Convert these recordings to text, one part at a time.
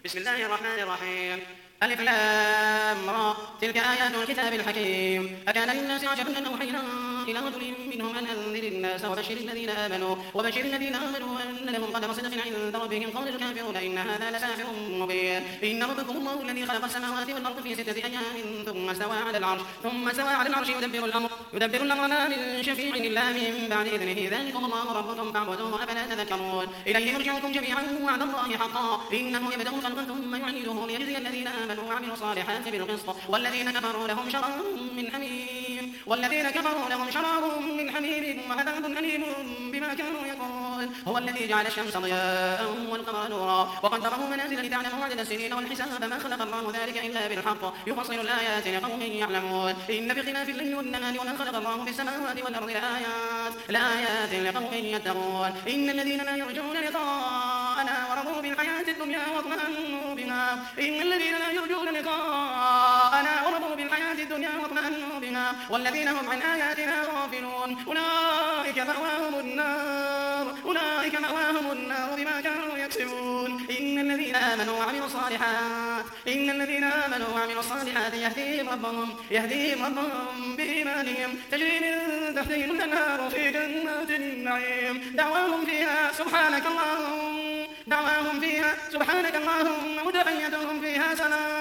بسم الله الرحمن الرحيم. ألف لام را. تلك آيات الكتاب الحكيم. أكان للناس عجبا أن أوحينا إلى رجل منهم أن أنذر الناس وبشر الذين آمنوا أن لهم قدم صدق عند ربهم. قال الكافرون إن هذا لساحر مبين. إن ربكم الله الذي خلق السماوات والأرض في 6 أيام ثم استوى على العرش يدبر الأمر ما من شفيع إلا من بعد إذنه. ذلكم الله ربكم فاعبدوه أفلا تذكرون. إليه مرجعكم جميعا وعد الله حقا. إنه يبدأ الخلق ثم يعيده ليجزي الذين آمنوا وعملوا الصالحات بالقسط. والذين كفروا لهم شراب من حميم وعذاب أليم بما كانوا يكفرون. هو الذي جعل الشمس ضياء والقمر نورا وقدره منازل لتعلموا عدد السنين والحساب. ما خلق الله ذلك إلا بالحق يفصل الآيات لقوم يعلمون. إن في اختلاف الليل والنهار وما خلق الله في السماوات والأرض لآيات لقوم يتقون. إن الذين لا يرجون لقاءنا ورضوا بالحياة الدنيا واطمأنوا بها والذين هم عن آياتنا غافلون أولئك مأواهم النار بما كانوا يكسبون. إن الذين آمنوا وعملوا الصالحات يهديهم ربهم بإيمانهم تجري من تحتهم الأنهار في جنات النعيم. دعواهم فيها سبحانك اللهم وتحيتهم فيها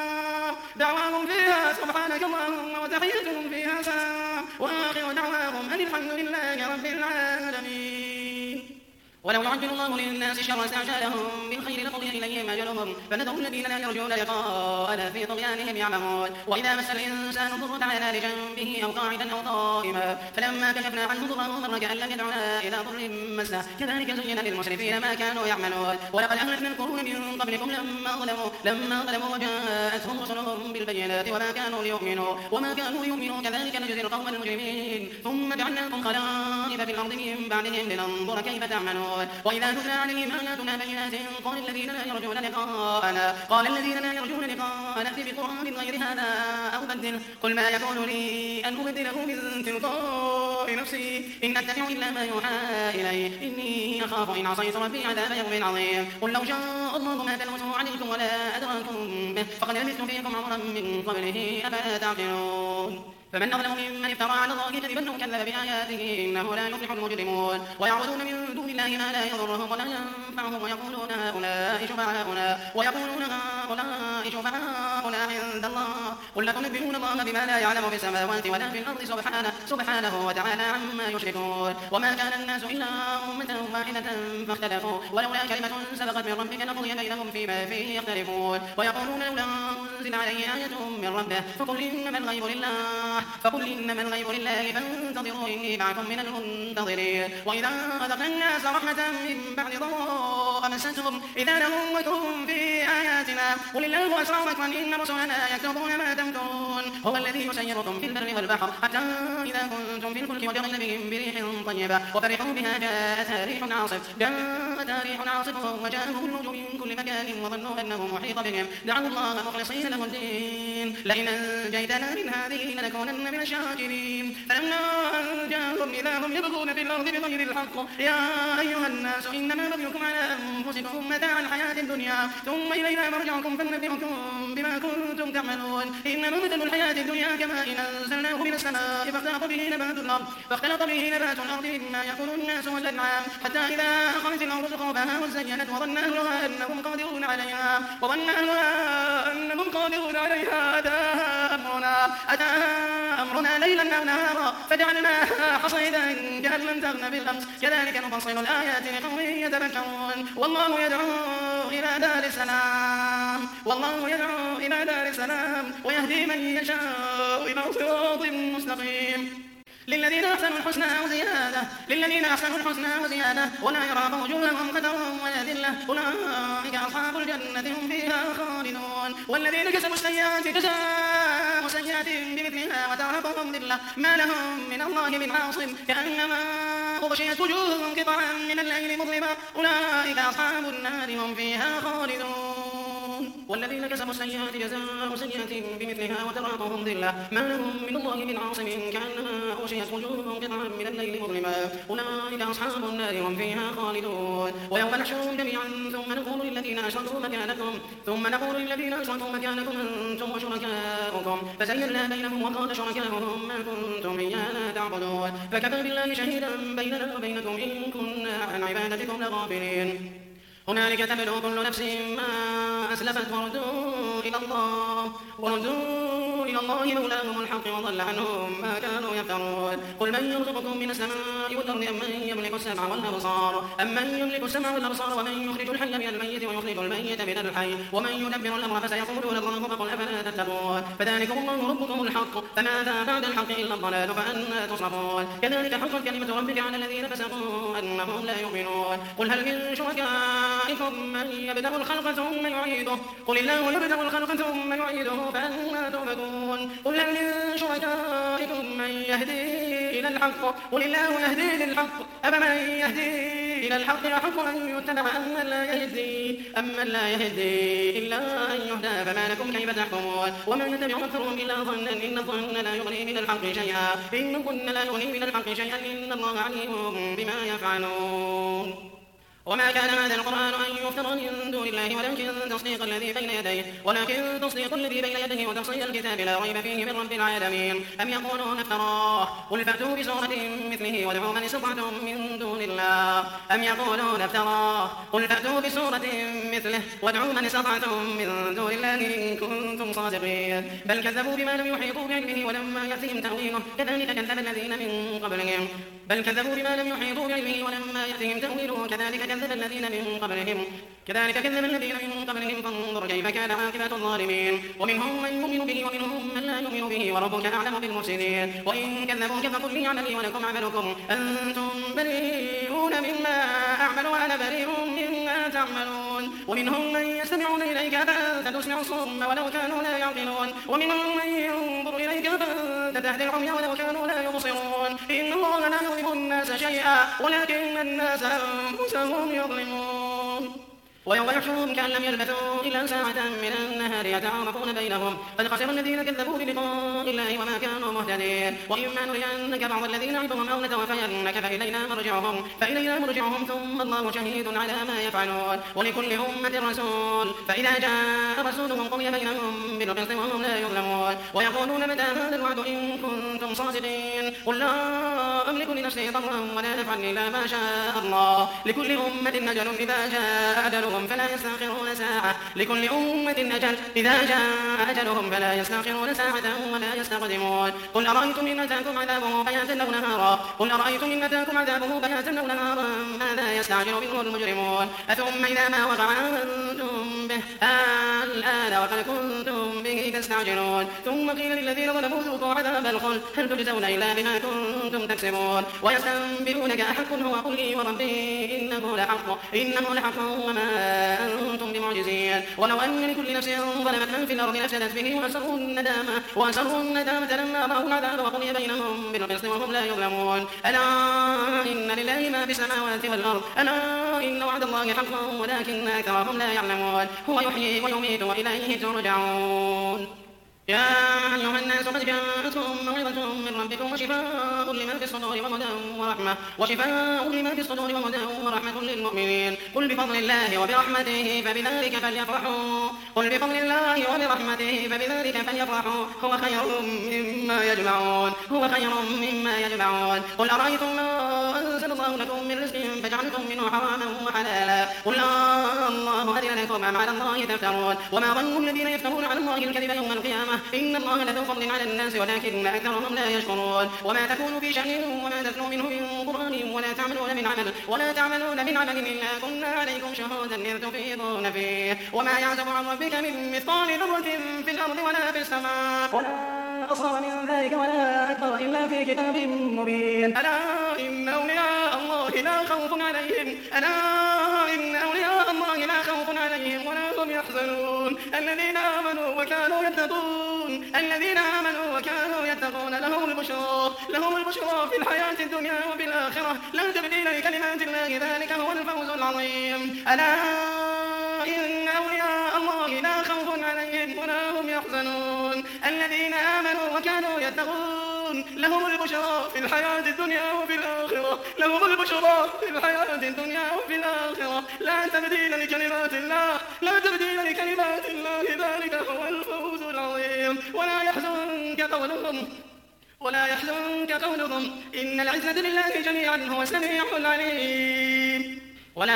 سلام وآخر دعواهم أن الحمد لله رب العالمين. ولو يعجل الله للناس شر استعجالهم بالخير لقضي إليهم أجلهم فنذر الذين لا يرجون لقاءنا في طغيانهم يعمهون. وإذا مس الإنسان ضر دعانا لجنبه أو قاعدا أو قائما فلما كشفنا عنه ضره مر كأن لم يدعنا إلى ضر مسه. كذلك زين للمسرفين ما كانوا يعملون. ولقد أهلكنا القرون من قبلكم لما ظلموا وجاءتهم رسلهم بالبينات وما كانوا ليؤمنوا كذلك نجزي القوم المجرمين. ثم جعلناكم خلائف في الأرض من بعدهم لننظر كيف تعملون. وإذا تتلى عليهم آياتنا بينات قال الذين لا يرجون لقاءنا ائت بقرآن غير هذا أو بدله قل ما يكون لي أن أبدله من تلقاء نفسي إن أتبع إلا ما يوحى إلي إني أخاف إن عصيت ربي عذاب يوم عظيم. قل لو شاء الله ما تلوته عليكم ولا أدراكم به فقد لبثت فيكم عمرا من قبله أفلا تعقلون. فمن أظلم ممن افترى على الله كذبا أو كذب بآياته إنه لا يفلح المجرمون. ويعبدون من دون الله ما لا يضرهم ولا ينفعهم ويقولون هؤلاء شفعاؤنا عند الله قل لا تنبئون الله بما لا يعلم في السماوات ولا في الأرض سبحانه وتعالى عما يشركون. وما كان الناس إلا أمة واحدة فاختلفوا ولولا كلمة سبقت من ربك لقضي بينهم فيما فيه يختلفون. ويقولون لولا أنزل عليه آية من ربه فقل إنما الغيب لله فانتظروا إني معكم من المنتظرين. وإذا أذقنا الناس رحمة من بعد ضراء مستهم إذا لهم مكر في آياتنا قل الله أسرع مكرا إن رسلنا يكتبون ما تمكرون. هو الذي يسيركم في البر والبحر حتى إذا كنتم في الفلك وجرين بهم بريح طيبة وفرحوا بها جاءتها ريح عاصف وجاءهم الموج من كل مكان وظنوا أنه محيط بهم دعوا الله مخلصين له الدين لئن أنجيتنا من هذه لنكونن من الشاكرين. فلما أنجاهم إذا هم يبغون في الأرض بغير الحق يا أيها الناس إنما بغيكم على أنفسكم متاع الحياة الدنيا ثم إلينا مرجعكم فننبئكم بما كنتم تعملون. إنما مثل الحياة الدنيا كماء أنزلناه من السماء فاختلط به نبات الأرض مما يأكل الناس والأنعام حتى إذا أخذت الأرض زخرفها وزينت وظن أهلها أنهم قادرون عليها أتاها أمرنا ليلا أو نهارا فجعلناها حصيدا كأن لم تغن بالأمس كذلك نفصل الآيات لقوم يتفكرون. والله يدعو إلى دار السلام ويهدي من يشاء إلى صراط مستقيم. للذين أحسنوا الحسنى وزيادة ولا يرهق وجوههم قتر ولا ذلة أولئك أصحاب الجنة هم فيها خالدون. والذين كسبوا السيئات جزاء سيئات بمثلها وترهقهم ذلة ما لهم من الله من عاصم كأنما أغشيت وجوههم قطعا من الليل مظلما أولئك أصحاب النار هم فيها خالدون. والذين كسبوا السيئات جزاء سيئة بمثلها وتراقهم ذلة ما لهم من الله من عاصم كأنما أغشيت وجوههم قطعا من الليل مظلما أولئك أصحاب النار هم فيها خالدون ويوم نحشرهم جميعا ثم نقول للذين أشركوا مكانكم أنتم وشركاؤكم فزيّلنا بينهم وقال شركاؤهم ما كنتم إيانا تعبدون فكفى بالله شهيدا بيننا وبينكم إن كنا عن عبادتكم لغافلين هنالك تبلو كل نفس ما أسلفت وردوا إلى الله مولاهم الحق وضل عنهم ما كانوا يفترون قل من يرزقكم من السماء والأرض أمن يملك السمع والأبصار ومن يخرج الحي من الميت ويخرج الميت من الحي ومن يدبر الأمر فسيقولون الله فقل أفلا تتقون فذلكم الله ربكم الحق فماذا بعد الحق إلا الضلال فأنا تصرفون كذلك حقت كلمة ربك على الذين فسقوا أنهم لا يؤمنون قل هل من شركائكم من يبدأ الخلق ثم يعيده قل الله يبدأ الخلق ثم يعيده فأنا تؤفكون قل هل من شركائكم من يهدي إلى الحق قل الله يهدي للحق أفمن يهدي إلى الحق أحق أن يتبع أمن لا يهدي إلا أن يهدى فما لكم كيف تحكمون ومن يتبع أكثرهم إلا ظنا إن الظن لا يغني من الحق شيئا إن الله عليم بما يفعلون وما كان هذا القرآن أن يفترى من دون الله ولكن تصديق الذي بين يديه وتفصيل الكتاب لا ريب فيه من رب العالمين أم يقولون افتراه قل فأتوا بسورة مثله وادعوا من استطعتم من دون الله إن كنتم صادقين بل كذبوا بما لم يحيطوا بعلمه ولما يأتهم تأويله كذلك كذب الذين من قبلهم فانظر كيف كان عاقبة الظالمين ومنهم من يؤمن به ومنهم من لا يؤمن به وربك أعلم بالمفسدين وإن كذبوك فقل لي عملي ولكم عملكم أنتم بريئون مما أعمل وأنا بريء مما تعملون ومنهم من يستمعون إليك فأنت تسمع الصم ولو كانوا لا يعقلون ومنهم من ينظر إليك فأنت تهدي العمي ولو كانوا لا يبصرون إن الله لا يظلم الناس شيئا ولكن الناس أنفسهم يظلمون ويوم يحشرهم كأن لم يلبثوا إلا ساعة من النهار يتعارفون بينهم قد خسر الذين كذبوا بلقاء الله وما كانوا مهتدين وإما نرينك بعض الذين نعدهم أو نتوفينك فإلينا مرجعهم ثم الله شهيد على ما يفعلون ولكل أمة رسول فإذا جاء رسولهم قضي بينهم بالقسط وهم لا يظلمون ويقولون متى هذا الوعد إن كنتم صادقين قل لا أملك لنفسي ضرا ولا نفعا إلا ما شاء الله لكل أمة أجل إذا جاء أجلهم فلا يستأخرون ساعة إذا جاء أجلهم فلا يستأخرون ساعة ولا يستقدمون قل أرأيتم إن أتاكم عذابه بياتا أو نهارا ماذا يستعجل منه المجرمون أثم إذا ما وقع أنتم به الآن وقد كنتم به تستعجلون ثم قيل للذين ظلموا ذوقوا عذاب الخلد هل تجزون إلا بما كنتم تكسبون ويستنبئونك أحق هو قل لي وربي إنه لحق وما أنتم بمعجزين ولو أن لكل نفس ظلمت من في الأرض لأفسدت به وأسروا الندامة لما رأوا العذاب وقضي بينهم بالقسط وهم لا يظلمون ألا إن لله ما في السماوات والأرض ألا إن وعد الله حق ولكن أكثرهم لا يعلمون هو يحيي ويميت وإليه ترجعون يا أيها الناس قد جاءتكم موعظة من ربكم وشفاء لما في الصدور وهدى ورحمة للمؤمنين قل بفضل الله وبرحمته فبذلك فليفرحوا هو خير مما يجمعون قل أرأيتم ما أنزل الله لكم من رزق فجعلتم منه حراما وحلالا قل الله أذن لكم أم على الله تفترون وما ظن الذين يفترون على الله الكذب يوم القيامة إن الله لذو فضل على الناس ولكن أكثرهم لا يشكرون وما تكون في شأن وما تتلو منه من قرآن ولا تعملون من عمل إلا كنا عليكم شهودا إذ تفيضون فيه وما يعزب عن ربك من مثقال ذرة في الأرض ولا في السماء ولا أصغر من ذلك ولا أكبر إلا في كتاب مبين ألا إن أولياء الله لا خوف عليهم ولا هم يحزنون الذين آمنوا وكانوا يتقون لهم البشرى في الحياة الدنيا وفي الآخرة لا تبديل لكلمات الله ذلك هو الفوز العظيم ألا إن أولياء الله لا خوف الذين آمنوا وكانوا يتقون لهم البشرى في الحياة الدنيا وفي الآخرة لا تبديل لكلمات الله ذلك هو الفوز العظيم ولا يحزنك قولهم إن العزة لله جميعا هو السميع العليم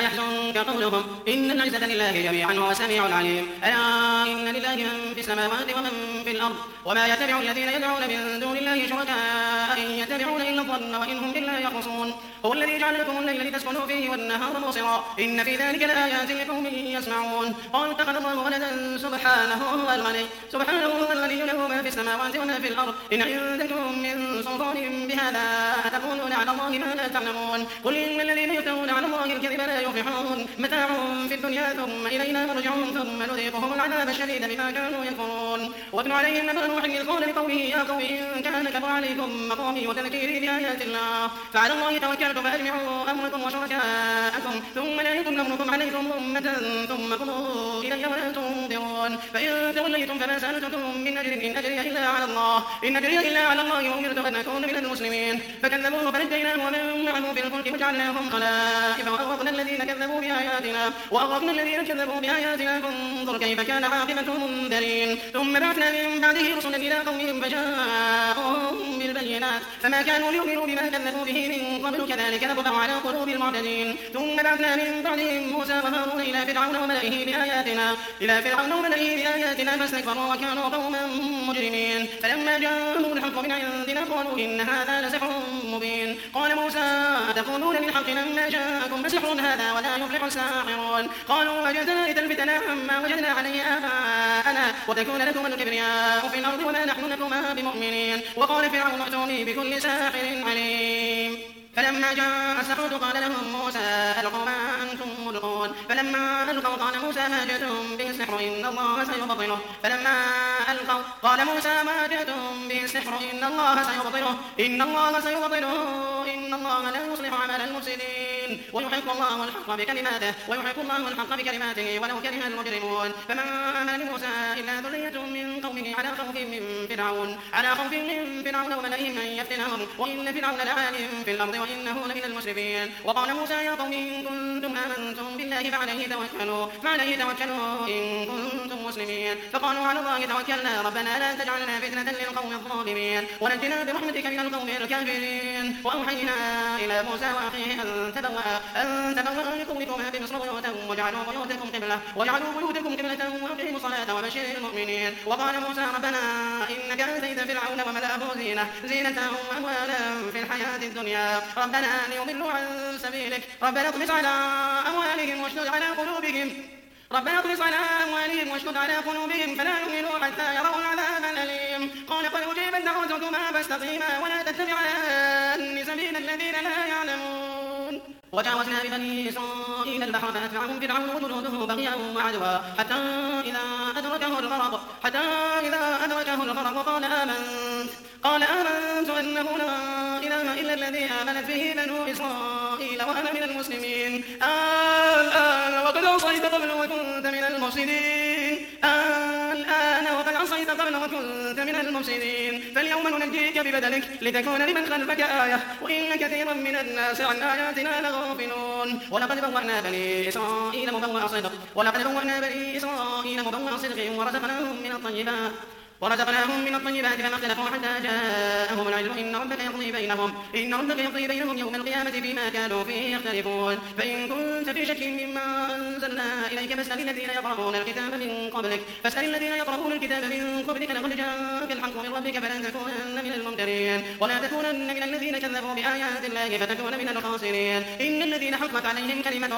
ألا إن لله من في السماوات ومن في الأرض وما يتبع الذين يدعون من دون الله شركاء إن يتبعون إلا الظن وإن هم إلا يخرصون هو الذي جعل لكم الليل لتسكنوا فيه والنهار مبصرا إن في ذلك لآيات لقوم يسمعون قالوا اتخذ الله ولدا سبحانه هو الغني له ما في السماوات وما في الأرض إن عندكم من سلطان بهذا أتقولون على الله ما لا تعلمون قل إن الذين يفترون على الله الكذب لا يفلحون متاع في الدنيا ثم إلينا مرجعون ثم نذيقهم العذاب الشديد بما كانوا يكفرون واتل عليهم نبأ نوح إذ قال لقومه يا قوم إن كان كبر عليكم مقامي وتذكيري بآيات الله فعلى الله توكلت فأجمعوا أمركم وشركاءكم ثم لا يكن أمركم عليكم أمة ثم قضوا إلي ولا تنظرون فإن توليتم فما سألتكم من أجر إن أجري إلا على الله وأمرت أن أكون من المسلمين فكذبوه فنجيناه ومن معه في الفلك وجعلناهم خلائف وأغرقنا الذين كذبوا بآياتنا فانظر كيف كان عاقبة المنذرين ثم بعثنا من بعده رسلا إلى قومهم فجاءوهم بالبينات فما كانوا ليؤمنوا بما كذبوا به من قبل كذلك نطبع على قلوب المعتدين ثم بعثنا من بعدهم موسى وهارون إلى فرعون وملئه بآياتنا فاستكبروا وكانوا قوما مجرمين فلما جاءهم الحق من عندنا قالوا إن هذا لسحر مبين قال موسى أتقولون للحق لما جاءكم فسحر هذا ولا يفلح الساحرون قالوا أجئتنا لتلفتنا عما وجدنا عليه آباءنا وتكون لكم الكبرياء في الأرض وما نحن لكما بمؤمنين وقال فرعون ائتوني بكل ساحر عليم فلما جاء السحرة قال لهم موسى ألقوا ما أنتم ملقون فلما ألقوا قال موسى ما جئتم به السحر إن الله سيبطله فلما ألقوا قال موسى ما جئتم به السحر إن الله سيبطله إن الله لا يصلح عمل المفسدين ويحق الله الحق بكلماته ولو كره المجرمون فما آمن لموسى إلا ذرية من قومه على خوف من فرعون وملئهم أن يفتنهم وإن فرعون لعال في الأرض وإنه لمن المسرفين وقال موسى يا قوم إن كنتم آمنتم بالله فعليه توكلوا إن كنتم مسلمين فقالوا على الله توكلنا ربنا لا تجعلنا فتنة للقوم الظالمين ونجنا برحمتك من القوم الكافرين وأوحينا إلى موسى وأخيه أن تبوأ لقومكما بمصر بيوتا وجعلوا بيوتكم قبلة وأقيموا الصلاة وبشر المؤمنين وقال موسى ربنا إنك آتيت فرعون وملأه زينة وأموالا في الحياة الدنيا ربنا ليضلوا عن سبيلك ربنا اطمس على أموالهم واشدد على قلوبهم فلا يؤمنوا حتى يروا العذاب الأليم قال قد أجيبت دعوتكما فاستقيما ولا تتبعان سبيل الذين لا يعلمون وجاوزنا ببني إسرائيل البحر فأتبعهم فرعون وجنوده بغيا وعدوا حتى إذا أدركه الغرق قال آمنت أنه لا إله إلا الذي آمنت به بنو إسرائيل وأنا من المسلمين الآن وقد عصيت قبل وكنت من المفسدين فاليوم ننجيك ببدنك لتكون لمن خلفك آية وإن كثيرا من الناس عن آياتنا لغافلون ولقد بوأنا بني إسرائيل مبوأ صدق ورزقناهم من الطيبات فما اختلفوا حتى جاءهم العلم إن ربك يقضي بينهم يوم القيامة فيما كانوا فيه يختلفون فإن كنت في شك مما أنزلنا إليك فاسأل الذين يقرؤون الكتاب من قبلك لقد جاءك الحق من ربك فلن تكونن من الممترين ولا تكونن من الذين كذبوا بآيات الله فتكون من الخاسرين إن الذين حقت عليهم كلمة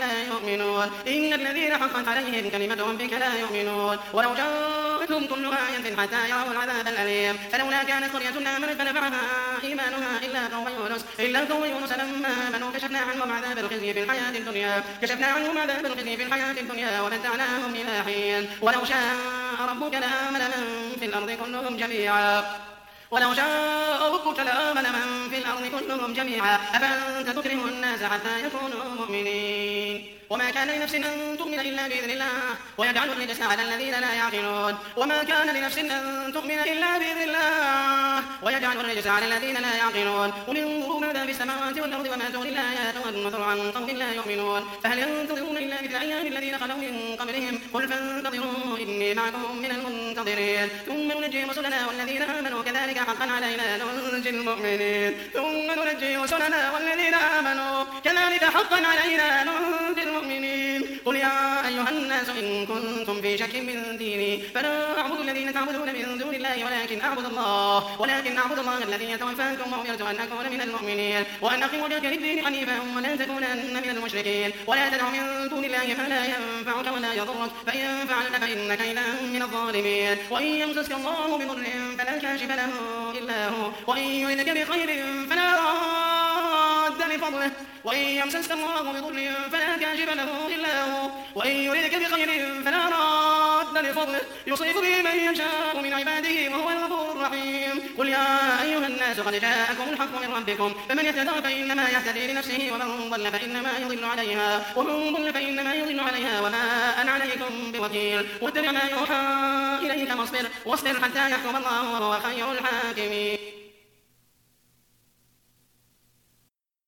ربك لا يؤمنون ولو جاءتهم كل آية حتى يروا العذاب الأليم فلولا كانت قرية آمنت فنفعها إيمانها إلا قوم يونس لما آمنوا كشفنا عنهم عذاب الخزي في الحياة الدنيا ومتعناهم إلى حين ولو شاء ربك لآمن من في الأرض كلهم جميعا ولو شاء ربك لآمن من في الأرض كلهم جميعا أفأنت تكره الناس حتى يكونوا مؤمنين وما كان لنفس أن تؤمن إلا بإذن الله ويجعل الرجس على الذين لا يعقلون وما كان لنفس أن تؤمن إلا بإذن الله ويجعل الرجس على الذين لا يعقلون قل انظروا ماذا في السماوات والأرض وما تغني الآيات والنذر عن قوم لا يؤمنون فهل ينتظرون إلا مثل أيام الذين خلوا من قبلهم قل فانتظروا إني معكم من المنتظرين ثم ننجي رسلنا والذين آمنوا كذلك حقا علينا ننجي المؤمنين ثم ننجي رسلنا والذين آمنوا كذلك حقا علينا ننجي المؤمنين قل يا أيها الناس إن كنتم في شك من ديني فلا أعبد الذين تعبدون من دون الله ولكن أعبد الله الذي يتوفاكم وأمرت أن أكون من المؤمنين وأن أقم وجهك للدين حنيفا ولا تكونن من المشركين ولا تدع من دون الله ما لا ينفعك ولا يضرك فإن فعلت فإنك إذا من الظالمين وإن يمسسك الله بضر فلا كاشف له إلا هو وإن يردك بخير فلا راد لفضله وإن يمسسك الله بضر فلا كاشف له إلا هو وإن يردك بخير فلا راد لفضله يصيب به من يشاء من عباده وهو الغفور الرحيم قل يا أيها الناس قد جاءكم الحق من ربكم فمن يهتدى فإنما يهتدي لنفسه ومن ضل فإنما يضل عليها وما أنا عليكم بوكيل واتبع ما يوحى إليك واصبر حتى يحكم الله وهو خير الحاكمين